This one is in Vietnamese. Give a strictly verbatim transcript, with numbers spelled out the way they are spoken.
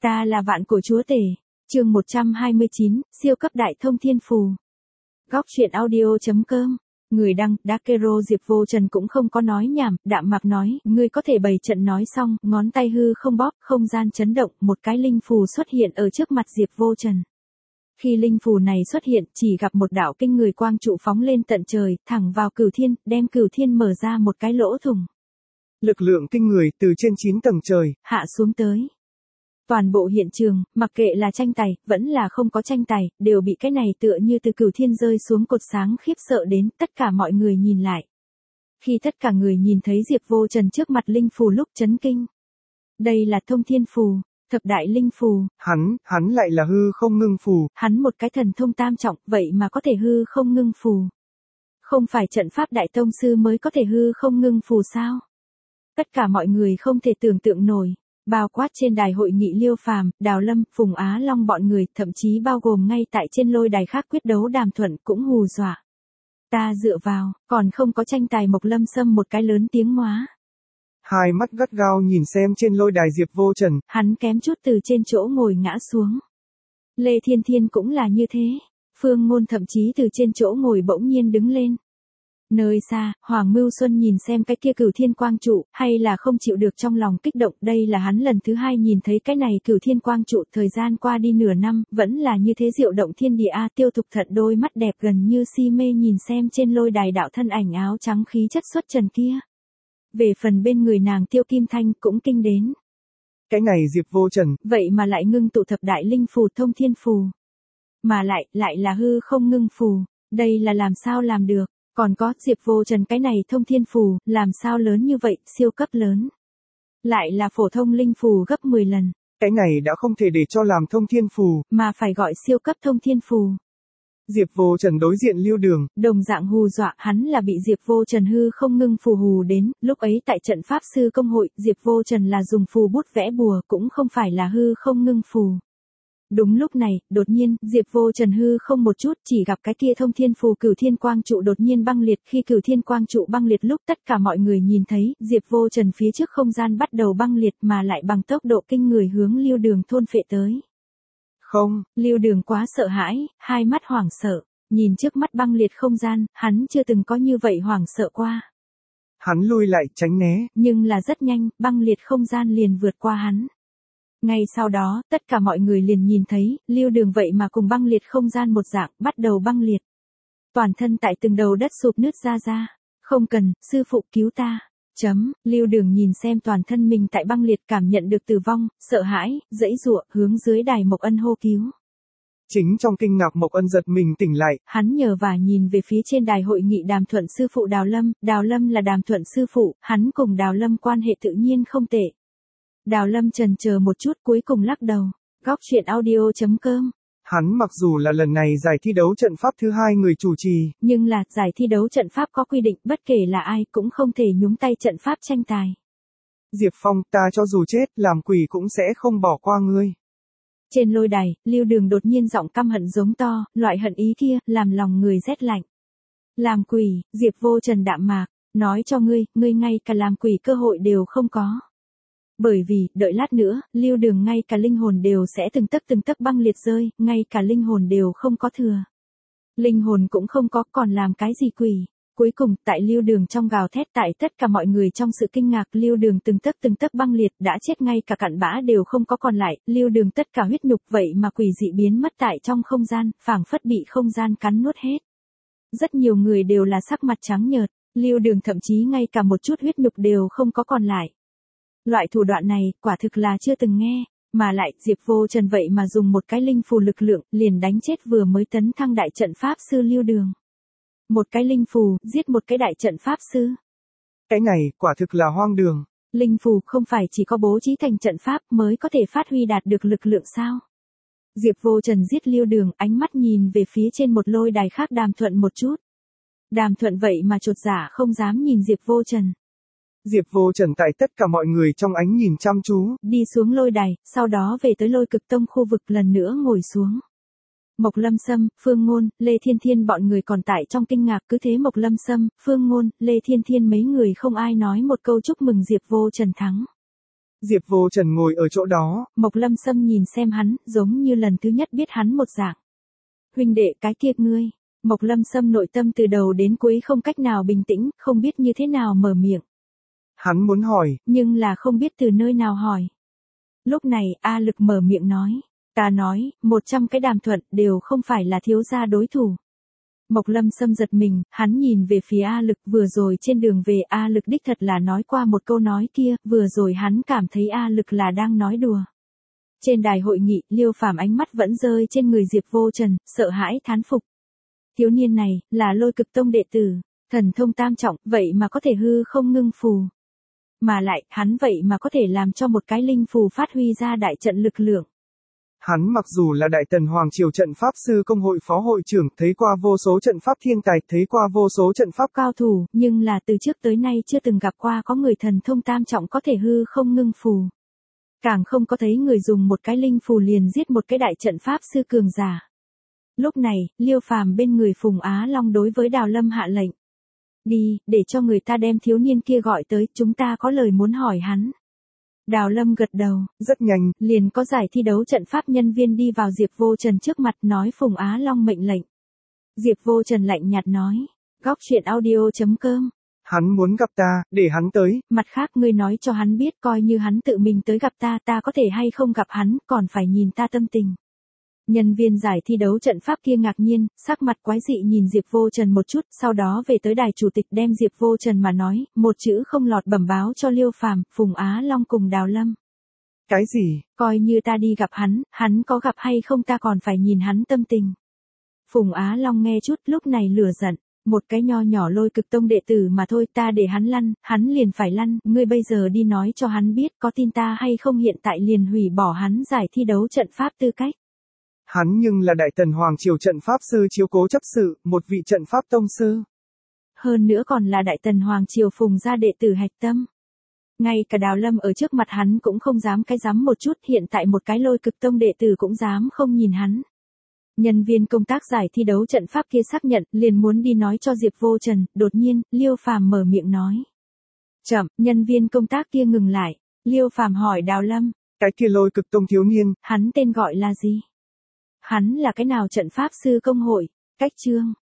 Ta là vạn cổ chúa tể. Chương một trăm hai mươi chín, siêu cấp đại thông thiên phù. Góc truyện audio chấm com. Người đăng, Dakero Diệp Vô Trần cũng không có nói nhảm, đạm mạc nói, ngươi có thể bày trận nói xong, ngón tay hư không bóp, không gian chấn động, một cái linh phù xuất hiện ở trước mặt Diệp Vô Trần. Khi linh phù này xuất hiện, chỉ gặp một đạo kinh người quang trụ phóng lên tận trời, thẳng vào cửu thiên, đem cửu thiên mở ra một cái lỗ thủng. Lực lượng kinh người từ trên chín tầng trời, hạ xuống tới. Toàn bộ hiện trường, mặc kệ là tranh tài, vẫn là không có tranh tài, đều bị cái này tựa như từ cửu thiên rơi xuống cột sáng khiếp sợ đến, tất cả mọi người nhìn lại. Khi tất cả người nhìn thấy Diệp Vô Trần trước mặt linh phù lúc chấn kinh. Đây là thông thiên phù, thập đại linh phù. Hắn, hắn lại là hư không ngưng phù. Hắn một cái thần thông tam trọng, vậy mà có thể hư không ngưng phù. Không phải trận pháp đại tông sư mới có thể hư không ngưng phù sao? Tất cả mọi người không thể tưởng tượng nổi. Bao quát trên đài hội nghị Liêu Phàm, Đào Lâm, Phùng Á Long bọn người, thậm chí bao gồm ngay tại trên lôi đài khác quyết đấu Đàm Thuận cũng hù dọa. Ta dựa vào, còn không có tranh tài Mộc Lâm Sâm một cái lớn tiếng hóa. Hai mắt gắt gao nhìn xem trên lôi đài Diệp Vô Trần. Hắn kém chút từ trên chỗ ngồi ngã xuống. Lê Thiên Thiên cũng là như thế. Phương Ngôn thậm chí từ trên chỗ ngồi bỗng nhiên đứng lên. Nơi xa, Hoàng Mưu Xuân nhìn xem cái kia cửu thiên quang trụ, hay là không chịu được trong lòng kích động, đây là hắn lần thứ hai nhìn thấy cái này cửu thiên quang trụ, thời gian qua đi nửa năm, vẫn là như thế diệu động thiên địa a. Tiêu Thục Thận đôi mắt đẹp gần như si mê nhìn xem trên lôi đài đạo thân ảnh áo trắng khí chất xuất trần kia. Về phần bên người nàng Tiêu Kim Thanh cũng kinh đến. Cái này Diệp Vô Trần, vậy mà lại ngưng tụ thập đại linh phù thông thiên phù. Mà lại, lại là hư không ngưng phù, đây là làm sao làm được. Còn có, Diệp Vô Trần cái này thông thiên phù, làm sao lớn như vậy, siêu cấp lớn. Lại là phổ thông linh phù gấp mười lần. Cái này đã không thể để cho làm thông thiên phù, mà phải gọi siêu cấp thông thiên phù. Diệp Vô Trần đối diện Lưu Đường, đồng dạng hù dọa, hắn là bị Diệp Vô Trần hư không ngưng phù hù đến, lúc ấy tại trận pháp sư công hội, Diệp Vô Trần là dùng phù bút vẽ bùa, cũng không phải là hư không ngưng phù. Đúng lúc này, đột nhiên, Diệp Vô Trần hư không một chút, chỉ gặp cái kia thông thiên phù cửu thiên quang trụ đột nhiên băng liệt, khi cửu thiên quang trụ băng liệt lúc tất cả mọi người nhìn thấy, Diệp Vô Trần phía trước không gian bắt đầu băng liệt mà lại bằng tốc độ kinh người hướng Lưu Đường thôn phệ tới. Không, Lưu Đường quá sợ hãi, hai mắt hoảng sợ, nhìn trước mắt băng liệt không gian, hắn chưa từng có như vậy hoảng sợ qua. Hắn lui lại tránh né, nhưng là rất nhanh, băng liệt không gian liền vượt qua hắn. Ngay sau đó, tất cả mọi người liền nhìn thấy, Lưu Đường vậy mà cùng băng liệt không gian một dạng, bắt đầu băng liệt. Toàn thân tại từng đầu đất sụp nứt ra ra. Không cần, sư phụ cứu ta. Chấm, Lưu Đường nhìn xem toàn thân mình tại băng liệt cảm nhận được tử vong, sợ hãi, dãy giụa, hướng dưới đài Mộc Ân hô cứu. Chính trong kinh ngạc Mộc Ân giật mình tỉnh lại. Hắn nhờ và nhìn về phía trên đài hội nghị Đàm Thuận sư phụ Đào Lâm, Đào Lâm là Đàm Thuận sư phụ, hắn cùng Đào Lâm quan hệ tự nhiên không tệ. Đào Lâm chần chờ một chút cuối cùng lắc đầu. Góc truyện audio chấm com. Hắn mặc dù là lần này giải thi đấu trận pháp thứ hai người chủ trì, nhưng là giải thi đấu trận pháp có quy định bất kể là ai cũng không thể nhúng tay trận pháp tranh tài. Diệp Phong, ta cho dù chết, làm quỷ cũng sẽ không bỏ qua ngươi. Trên lôi đài, Lưu Đường đột nhiên giọng căm hận giống to, loại hận ý kia, làm lòng người rét lạnh. Làm quỷ, Diệp Vô Trần đạm mạc, nói cho ngươi, ngươi ngay cả làm quỷ cơ hội đều không có. Bởi vì, đợi lát nữa, Lưu Đường ngay cả linh hồn đều sẽ từng tấc từng tấc băng liệt rơi, ngay cả linh hồn đều không có thừa. Linh hồn cũng không có, còn làm cái gì quỷ. Cuối cùng, tại Lưu Đường trong gào thét, tại tất cả mọi người trong sự kinh ngạc, Lưu Đường từng tấc từng tấc băng liệt, đã chết ngay cả cặn bã đều không có còn lại, Lưu Đường tất cả huyết nhục vậy mà quỷ dị biến mất tại trong không gian, phảng phất bị không gian cắn nuốt hết. Rất nhiều người đều là sắc mặt trắng nhợt, Lưu Đường thậm chí ngay cả một chút huyết nhục đều không có còn lại. Loại thủ đoạn này, quả thực là chưa từng nghe, mà lại, Diệp Vô Trần vậy mà dùng một cái linh phù lực lượng, liền đánh chết vừa mới tấn thăng đại trận pháp sư Lưu Đường. Một cái linh phù, giết một cái đại trận pháp sư. Cái này, quả thực là hoang đường. Linh phù không phải chỉ có bố trí thành trận pháp mới có thể phát huy đạt được lực lượng sao? Diệp Vô Trần giết Lưu Đường, ánh mắt nhìn về phía trên một lôi đài khác Đàm Thuận một chút. Đàm Thuận vậy mà chột dạ không dám nhìn Diệp Vô Trần. Diệp Vô Trần tại tất cả mọi người trong ánh nhìn chăm chú, đi xuống lôi đài, sau đó về tới Lôi Cực Tông khu vực lần nữa ngồi xuống. Mộc Lâm Sâm, Phương Ngôn, Lê Thiên Thiên bọn người còn tại trong kinh ngạc, cứ thế Mộc Lâm Sâm, Phương Ngôn, Lê Thiên Thiên mấy người không ai nói một câu chúc mừng Diệp Vô Trần thắng. Diệp Vô Trần ngồi ở chỗ đó. Mộc Lâm Sâm nhìn xem hắn, giống như lần thứ nhất biết hắn một dạng. Huynh đệ cái kia ngươi. Mộc Lâm Sâm nội tâm từ đầu đến cuối không cách nào bình tĩnh, không biết như thế nào mở miệng. Hắn muốn hỏi, nhưng là không biết từ nơi nào hỏi. Lúc này, A Lực mở miệng nói. Ta nói, một trăm cái đàm thuận đều không phải là thiếu gia đối thủ. Mộc Lâm Sâm giật mình, hắn nhìn về phía A Lực, vừa rồi trên đường về A Lực đích thật là nói qua một câu nói kia, vừa rồi hắn cảm thấy A Lực là đang nói đùa. Trên đài hội nghị, Liêu Phàm ánh mắt vẫn rơi trên người Diệp Vô Trần, sợ hãi thán phục. Thiếu niên này, là Lôi Cực Tông đệ tử, thần thông tam trọng, vậy mà có thể hư không ngưng phù. Mà lại, hắn vậy mà có thể làm cho một cái linh phù phát huy ra đại trận lực lượng. Hắn mặc dù là Đại Tần Hoàng Triều trận pháp sư công hội phó hội trưởng, thấy qua vô số trận pháp thiên tài, thấy qua vô số trận pháp cao thủ, nhưng là từ trước tới nay chưa từng gặp qua có người thần thông tam trọng có thể hư không ngưng phù. Càng không có thấy người dùng một cái linh phù liền giết một cái đại trận pháp sư cường giả. Lúc này, Liêu Phàm bên người Phùng Á Long đối với Đào Lâm hạ lệnh. Đi, để cho người ta đem thiếu niên kia gọi tới, chúng ta có lời muốn hỏi hắn. Đào Lâm gật đầu, rất nhanh, liền có giải thi đấu trận pháp nhân viên đi vào Diệp Vô Trần trước mặt nói Phùng Á Long mệnh lệnh. Diệp Vô Trần lạnh nhạt nói, góc chuyện audio chấm com. Hắn muốn gặp ta, để hắn tới. Mặt khác ngươi nói cho hắn biết coi như hắn tự mình tới gặp ta, ta có thể hay không gặp hắn, còn phải nhìn ta tâm tình. Nhân viên giải thi đấu trận pháp kia ngạc nhiên, sắc mặt quái dị nhìn Diệp Vô Trần một chút, sau đó về tới đài chủ tịch đem Diệp Vô Trần mà nói, một chữ không lọt bẩm báo cho Liêu Phàm, Phùng Á Long cùng Đào Lâm. Cái gì? Coi như ta đi gặp hắn, hắn có gặp hay không ta còn phải nhìn hắn tâm tình. Phùng Á Long nghe chút lúc này lửa giận, một cái nho nhỏ Lôi Cực Tông đệ tử mà thôi, ta để hắn lăn, hắn liền phải lăn, ngươi bây giờ đi nói cho hắn biết có tin ta hay không, hiện tại liền hủy bỏ hắn giải thi đấu trận pháp tư cách. Hắn nhưng là Đại Tần Hoàng Triều trận pháp sư chiếu cố chấp sự, một vị trận pháp tông sư. Hơn nữa còn là Đại Tần Hoàng Triều Phùng gia đệ tử hạch tâm. Ngay cả Đào Lâm ở trước mặt hắn cũng không dám cái dám một chút, hiện tại một cái Lôi Cực Tông đệ tử cũng dám không nhìn hắn. Nhân viên công tác giải thi đấu trận pháp kia xác nhận, liền muốn đi nói cho Diệp Vô Trần, đột nhiên, Liêu Phàm mở miệng nói. Chậm, nhân viên công tác kia ngừng lại, Liêu Phàm hỏi Đào Lâm. Cái kia Lôi Cực Tông thiếu niên, hắn tên gọi là gì? Hắn là cái nào trận pháp sư công hội? Cách chương.